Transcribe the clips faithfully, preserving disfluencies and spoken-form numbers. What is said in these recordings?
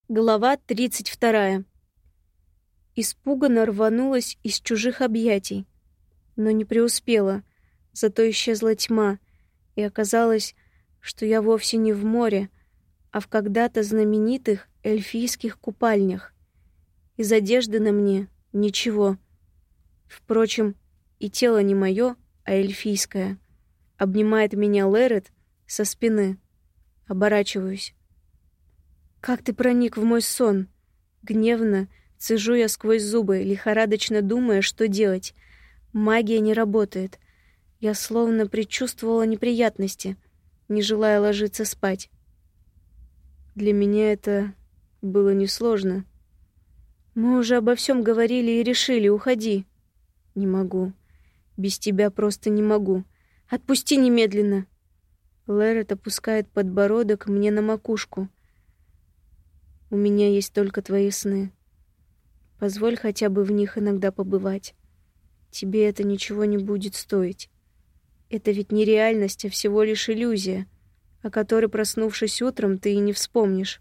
Глава тридцать вторая. Испуганно рванулась из чужих объятий, но не преуспела, зато исчезла тьма, и оказалось, что я вовсе не в море, а в когда-то знаменитых эльфийских купальнях. Из одежды на мне ничего. Впрочем, и тело не мое, а эльфийское. Обнимает меня Лерет со спины. Оборачиваюсь. «Как ты проник в мой сон?» Гневно цежу я сквозь зубы, лихорадочно думая, что делать. Магия не работает. Я словно предчувствовала неприятности, не желая ложиться спать. Для меня это было несложно. Мы уже обо всем говорили и решили, уходи. Не могу. Без тебя просто не могу. Отпусти немедленно. Лерет опускает подбородок мне на макушку. У меня есть только твои сны. Позволь хотя бы в них иногда побывать. Тебе это ничего не будет стоить. Это ведь не реальность, а всего лишь иллюзия, о которой, проснувшись утром, ты и не вспомнишь.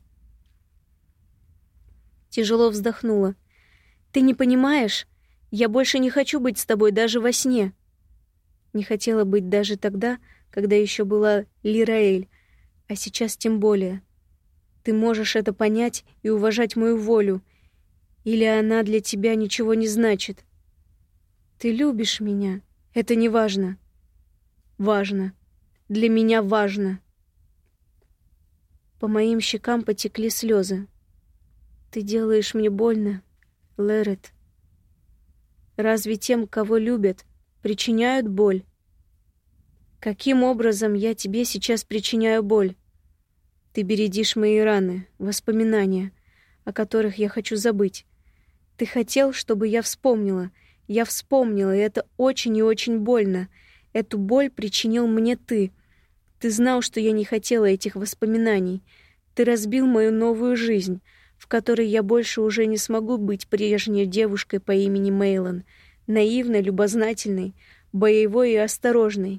Тяжело вздохнула. Ты не понимаешь? Я больше не хочу быть с тобой даже во сне. Не хотела быть даже тогда, когда еще была Лираэль, а сейчас тем более. Ты можешь это понять и уважать мою волю, или она для тебя ничего не значит. Ты любишь меня, это не важно. Важно. Для меня важно. По моим щекам потекли слезы. Ты делаешь мне больно, Лерет. Разве тем, кого любят, причиняют боль? Каким образом я тебе сейчас причиняю боль? Ты бередишь мои раны, воспоминания, о которых я хочу забыть. Ты хотел, чтобы я вспомнила. Я вспомнила, и это очень и очень больно. Эту боль причинил мне ты. Ты знал, что я не хотела этих воспоминаний. Ты разбил мою новую жизнь, в которой я больше уже не смогу быть прежней девушкой по имени Мейлон, наивной, любознательной, боевой и осторожной.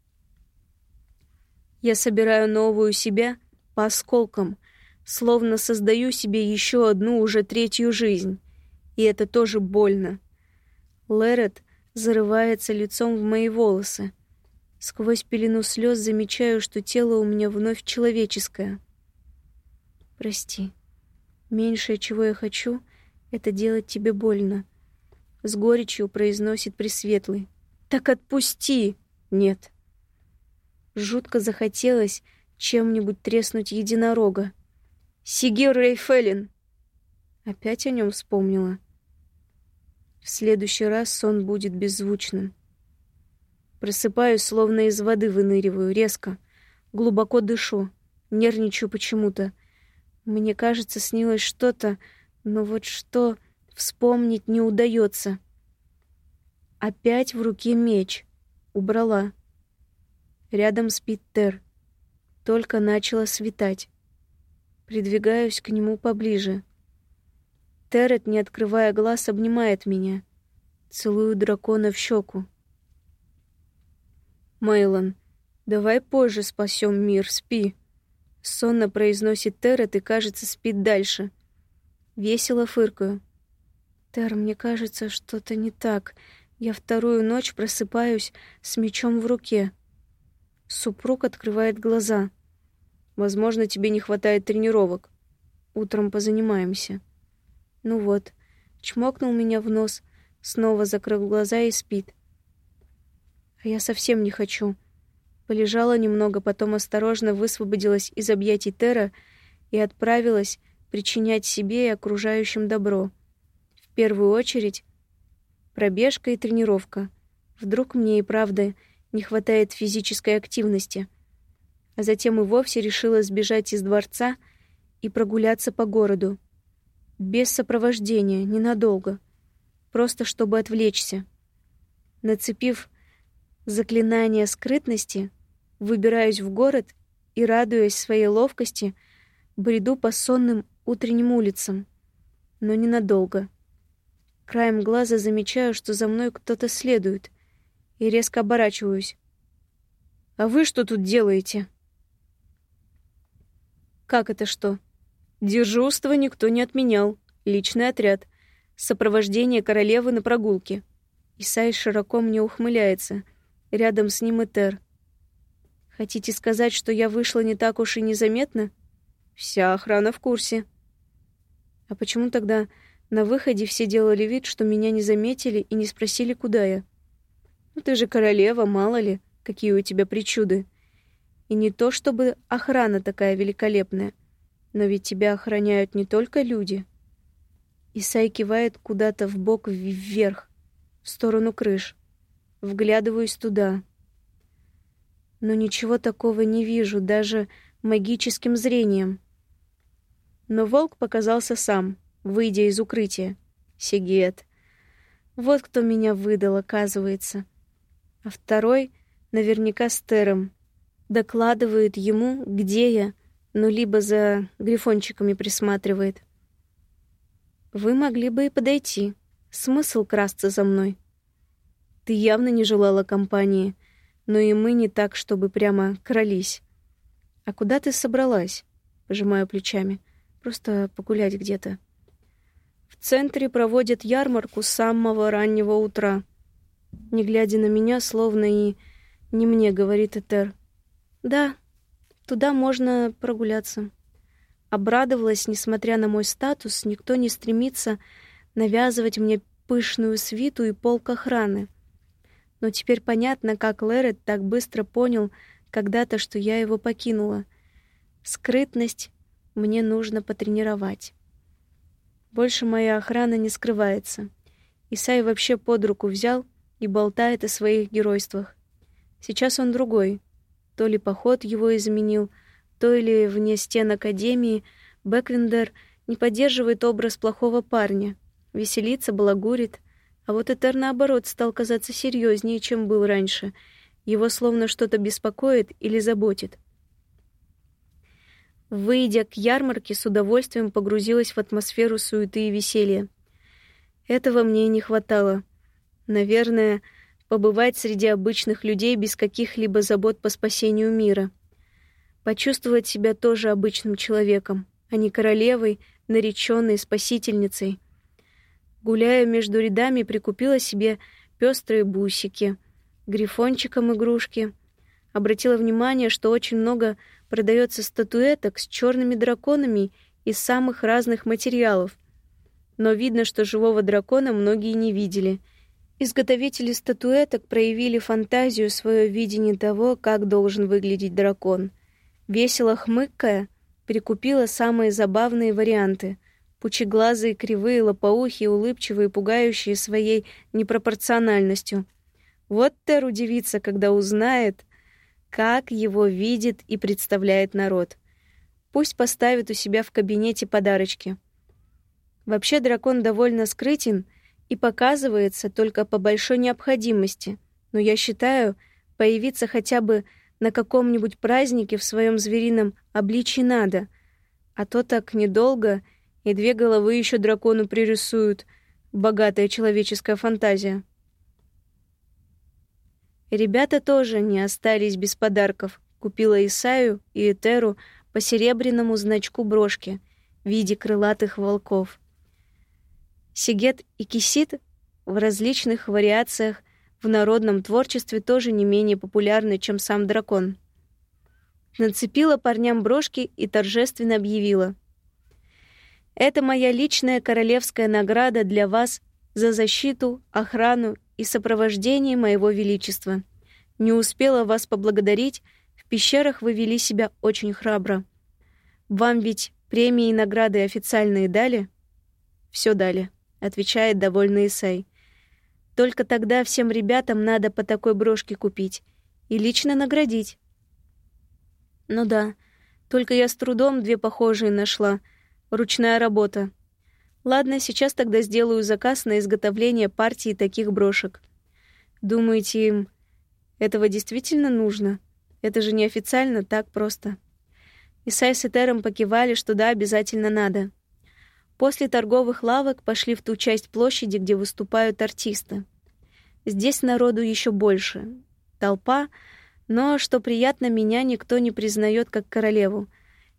Я собираю новую себя по осколкам, словно создаю себе еще одну, уже третью жизнь. И это тоже больно. Лерет зарывается лицом в мои волосы. Сквозь пелену слез замечаю, что тело у меня вновь человеческое. Прости. Меньшее, чего я хочу, это делать тебе больно. С горечью произносит Пресветлый. Так отпусти! Нет. Жутко захотелось чем-нибудь треснуть единорога. Сигир Рейфелин! Опять о нем вспомнила. В следующий раз сон будет беззвучным. Просыпаюсь, словно из воды выныриваю, резко. Глубоко дышу, нервничаю почему-то. Мне кажется, снилось что-то, но вот что вспомнить не удается. Опять в руке меч. Убрала. Рядом спит Тер. Только начало светать. Придвигаюсь к нему поближе. Терет, не открывая глаз, обнимает меня. Целую дракона в щеку. «Мейлон, давай позже спасем мир, спи», — сонно произносит Терет и, кажется, спит дальше. Весело фыркаю. «Тер, мне кажется, что-то не так. Я вторую ночь просыпаюсь с мечом в руке». Супруг открывает глаза. «Возможно, тебе не хватает тренировок. Утром позанимаемся». Ну вот, чмокнул меня в нос, снова закрыл глаза и спит. А я совсем не хочу. Полежала немного, потом осторожно высвободилась из объятий Тера и отправилась причинять себе и окружающим добро. В первую очередь пробежка и тренировка. Вдруг мне и правда не хватает физической активности. А затем и вовсе решила сбежать из дворца и прогуляться по городу. Без сопровождения, ненадолго. Просто чтобы отвлечься. Нацепив заклинание скрытности, выбираюсь в город и, радуясь своей ловкости, бреду по сонным утренним улицам. Но ненадолго. Краем глаза замечаю, что за мной кто-то следует, и резко оборачиваюсь. «А вы что тут делаете?» «Как это что?» Дежурство никто не отменял. Личный отряд. Сопровождение королевы на прогулке. Исай широко мне ухмыляется. Рядом с ним Этер. Хотите сказать, что я вышла не так уж и незаметно? Вся охрана в курсе. А почему тогда на выходе все делали вид, что меня не заметили и не спросили, куда я? Ну ты же королева, мало ли, какие у тебя причуды. И не то чтобы охрана такая великолепная, но ведь тебя охраняют не только люди. Исай кивает куда-то вбок вверх, в сторону крыш. Вглядываюсь туда. Но ничего такого не вижу, даже магическим зрением. Но волк показался сам, выйдя из укрытия. Сигет. Вот кто меня выдал, оказывается. А второй наверняка с Тером. Докладывает ему, где я, ну либо за грифончиками присматривает. Вы могли бы и подойти. Смысл красться за мной? Ты явно не желала компании, но и мы не так, чтобы прямо крались. А куда ты собралась? Пожимаю плечами. Просто погулять где-то. В центре проводят ярмарку с самого раннего утра. Не глядя на меня, словно и не мне, говорит Этер. Да, туда можно прогуляться. Обрадовалась, несмотря на мой статус, никто не стремится навязывать мне пышную свиту и полк охраны. Но теперь понятно, как Лерет так быстро понял когда-то, что я его покинула. Скрытность мне нужно потренировать. Больше моя охрана не скрывается. Исай вообще под руку взял и болтает о своих геройствах. Сейчас он другой. То ли поход его изменил, то ли вне стен Академии Бэквиндер не поддерживает образ плохого парня, веселится, балагурит, а вот Этер, наоборот, стал казаться серьезнее, чем был раньше. Его словно что-то беспокоит или заботит. Выйдя к ярмарке, с удовольствием погрузилась в атмосферу суеты и веселья. Этого мне и не хватало. Наверное, побывать среди обычных людей без каких-либо забот по спасению мира. Почувствовать себя тоже обычным человеком, а не королевой, нареченной спасительницей. Гуляя между рядами, прикупила себе пестрые бусики, грифончиком игрушки. Обратила внимание, что очень много продается статуэток с черными драконами из самых разных материалов. Но видно, что живого дракона многие не видели. Изготовители статуэток проявили фантазию, свое видение того, как должен выглядеть дракон. Весело хмыкая, прикупила самые забавные варианты. Пучеглазые, кривые, лопоухие, улыбчивые, пугающие своей непропорциональностью. Вот Тер удивится, когда узнает, как его видит и представляет народ. Пусть поставит у себя в кабинете подарочки. Вообще дракон довольно скрытен и показывается только по большой необходимости, но я считаю, появиться хотя бы на каком-нибудь празднике в своем зверином обличье надо, а то так недолго, и две головы еще дракону пририсуют. Богатая человеческая фантазия. Ребята тоже не остались без подарков. Купила Исаю и Этеру по серебряному значку брошки в виде крылатых волков. Сигет и Кисит в различных вариациях в народном творчестве тоже не менее популярны, чем сам дракон. Нацепила парням брошки и торжественно объявила: «Это моя личная королевская награда для вас за защиту, охрану и сопровождение моего величества. Не успела вас поблагодарить, в пещерах вы вели себя очень храбро. Вам ведь премии и награды официальные дали?» «Все дали», — отвечает довольный Исай. «Только тогда всем ребятам надо по такой брошке купить и лично наградить». «Ну да, только я с трудом две похожие нашла. Ручная работа. Ладно, сейчас тогда сделаю заказ на изготовление партии таких брошек. Думаете, им этого действительно нужно? Это же неофициально, так просто». Исай с Этером покивали, что да, обязательно надо. После торговых лавок пошли в ту часть площади, где выступают артисты. Здесь народу еще больше. Толпа, но, что приятно, меня никто не признает как королеву.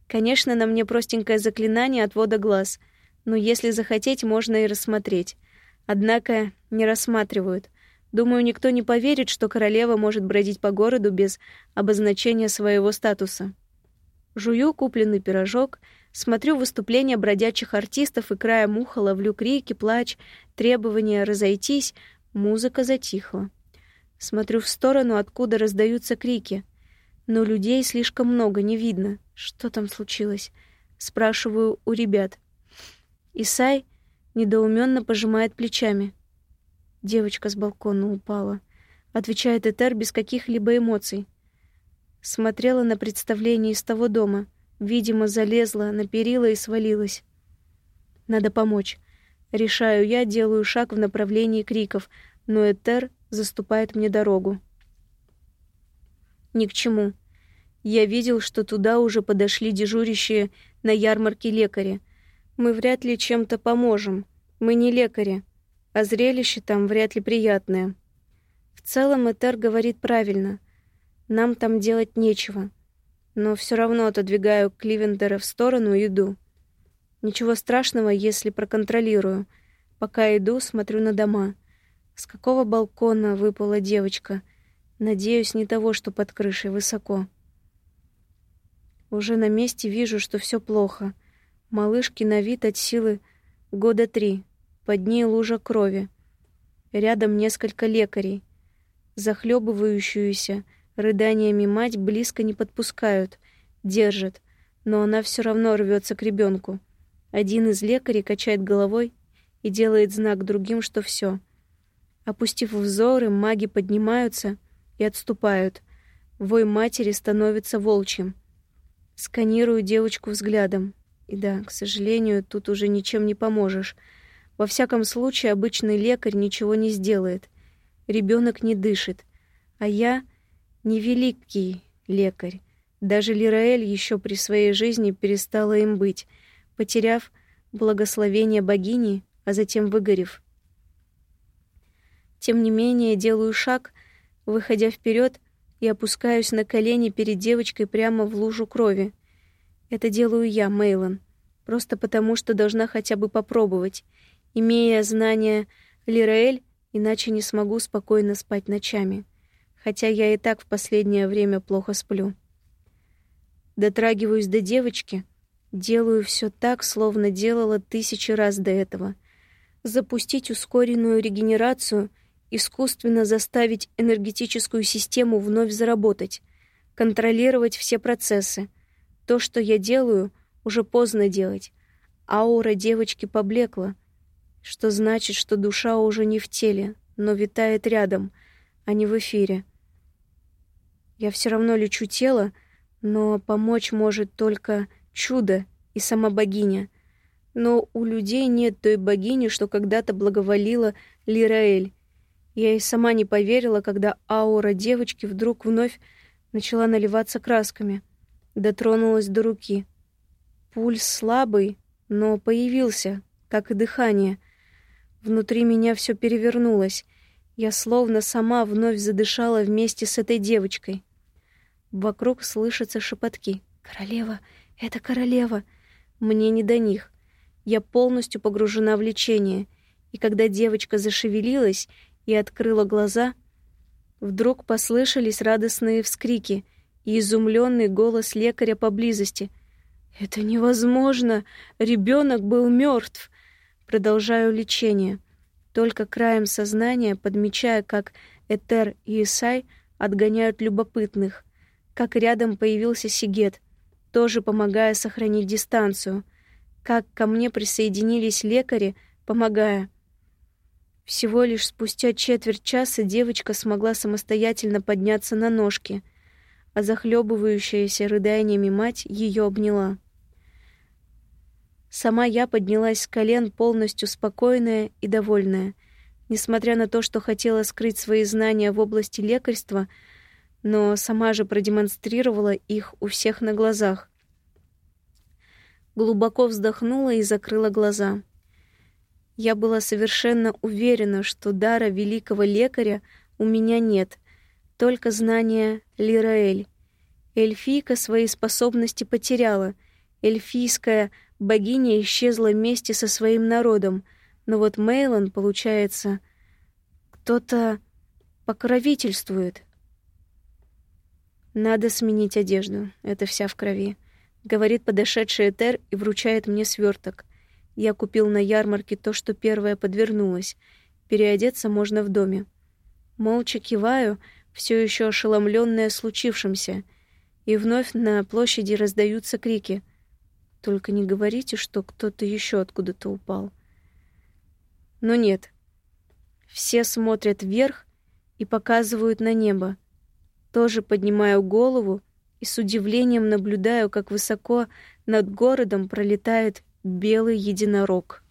Конечно, на мне простенькое заклинание отвода глаз, но если захотеть, можно и рассмотреть. Однако не рассматривают. Думаю, никто не поверит, что королева может бродить по городу без обозначения своего статуса. Жую купленный пирожок, смотрю выступления бродячих артистов и краем уха ловлю крики, плач, требования разойтись. Музыка затихла. Смотрю в сторону, откуда раздаются крики. Но людей слишком много, не видно. Что там случилось? Спрашиваю у ребят. Исай недоуменно пожимает плечами. Девочка с балкона упала. Отвечает Этер без каких-либо эмоций. Смотрела на представление из того дома. Видимо, залезла на перила и свалилась. Надо помочь. Решаю я, делаю шаг в направлении криков, но Этер заступает мне дорогу. Ни к чему. Я видел, что туда уже подошли дежурящие на ярмарке лекари. Мы вряд ли чем-то поможем. Мы не лекари, а зрелище там вряд ли приятное. В целом Этер говорит правильно. Нам там делать нечего. Но все равно отодвигаю Кливендера в сторону и иду. Ничего страшного, если проконтролирую. Пока иду, смотрю на дома. С какого балкона выпала девочка? Надеюсь, не того, что под крышей высоко. Уже на месте вижу, что все плохо. Малышке на вид от силы года три. Под ней лужа крови. Рядом несколько лекарей. Захлебывающуюся рыданиями мать близко не подпускают, держат, но она все равно рвется к ребенку. Один из лекарей качает головой и делает знак другим, что все. Опустив взоры, маги поднимаются и отступают. Вой матери становится волчьим. Сканирую девочку взглядом. И да, к сожалению, тут уже ничем не поможешь. Во всяком случае, обычный лекарь ничего не сделает. Ребенок не дышит. А я не великий лекарь. Даже Лираэль еще при своей жизни перестала им быть, потеряв благословение богини, а затем выгорев. Тем не менее, делаю шаг, выходя вперед, и опускаюсь на колени перед девочкой прямо в лужу крови. Это делаю я, Мейлон, просто потому, что должна хотя бы попробовать. Имея знания Лираэль, иначе не смогу спокойно спать ночами. Хотя я и так в последнее время плохо сплю. Дотрагиваюсь до девочки, делаю все так, словно делала тысячи раз до этого. Запустить ускоренную регенерацию, искусственно заставить энергетическую систему вновь заработать, контролировать все процессы. То, что я делаю, уже поздно делать. Аура девочки поблекла, что значит, что душа уже не в теле, но витает рядом, а не в эфире. Я все равно лечу тело, но помочь может только чудо и сама богиня. Но у людей нет той богини, что когда-то благоволила Лираэль. Я и сама не поверила, когда аура девочки вдруг вновь начала наливаться красками. Дотронулась до руки. Пульс слабый, но появился, как и дыхание. Внутри меня все перевернулось. Я словно сама вновь задышала вместе с этой девочкой. Вокруг слышатся шепотки. «Королева! Это королева!» Мне не до них. Я полностью погружена в лечение. И когда девочка зашевелилась и открыла глаза, вдруг послышались радостные вскрики и изумленный голос лекаря поблизости. «Это невозможно! Ребенок был мертв!» Продолжаю лечение. Только краем сознания, подмечая, как Этер и Исай отгоняют любопытных, как рядом появился Сигет, тоже помогая сохранить дистанцию, как ко мне присоединились лекари, помогая. Всего лишь спустя четверть часа девочка смогла самостоятельно подняться на ножки, а захлебывающаяся рыданиями мать ее обняла. Сама я поднялась с колен полностью спокойная и довольная, несмотря на то, что хотела скрыть свои знания в области лекарства, но сама же продемонстрировала их у всех на глазах. Глубоко вздохнула и закрыла глаза. Я была совершенно уверена, что дара великого лекаря у меня нет, только знания Лираэль. Эльфийка свои способности потеряла, эльфийская богиня исчезла вместе со своим народом, но вот Мейлон, получается, кто-то покровительствует. Надо сменить одежду, это вся в крови, говорит подошедший Этер и вручает мне сверток. Я купил на ярмарке то, что первое подвернулось. Переодеться можно в доме. Молча киваю, все еще ошеломленная случившимся, и вновь на площади раздаются крики. Только не говорите, что кто-то еще откуда-то упал. Но нет. Все смотрят вверх и показывают на небо. Тоже поднимаю голову и с удивлением наблюдаю, как высоко над городом пролетает белый единорог.